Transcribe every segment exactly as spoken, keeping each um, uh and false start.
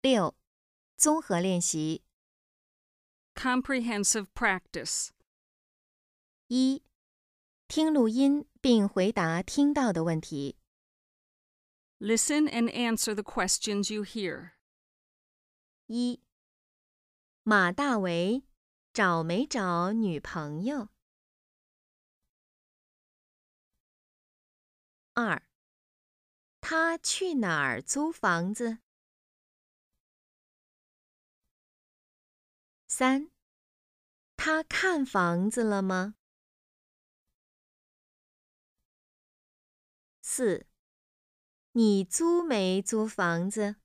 六、综合练习。 Comprehensive practice. 一、听录音并回答听到的问题。 Listen and answer the questions you hear. 一、马大为找没找女朋友？二、他去哪儿租房子？三、他看房子了吗？四、你租没租房子？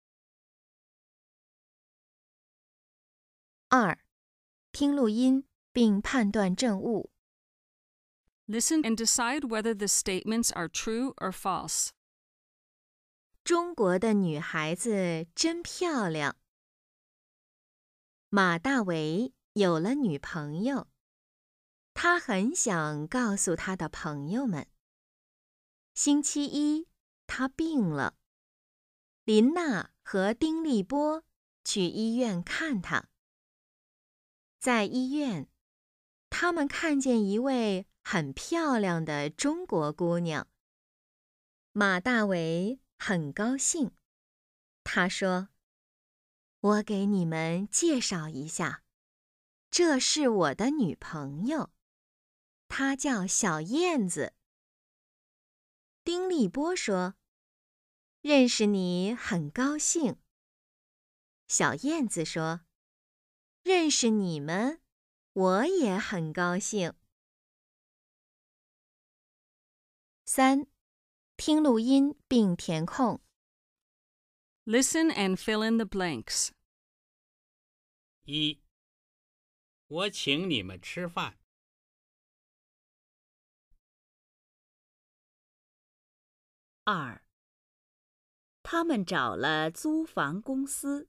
二、听录音并判断正误。 Listen and decide whether the statements are true or false. 中国的女孩子真漂亮。马大为有了女朋友，他很想告诉他的朋友们。星期一，他病了，林娜和丁立波去医院看他。在医院，他们看见一位很漂亮的中国姑娘。马大为很高兴，他说：“我给你们介绍一下，这是我的女朋友，她叫小燕子。”丁立波说：“认识你很高兴。”小燕子说：“认识你们，我也很高兴。”三、听录音并填空。 Listen and fill in the blanks. 一、我请你们吃饭。 二、他们找了租房公司。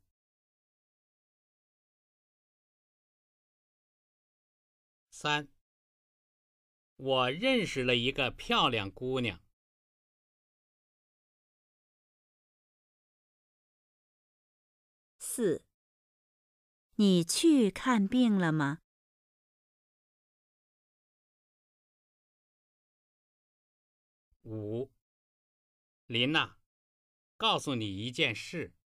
三、我认识了一个漂亮姑娘。 四、你去看病了吗？ 五、琳娜，告诉你一件事。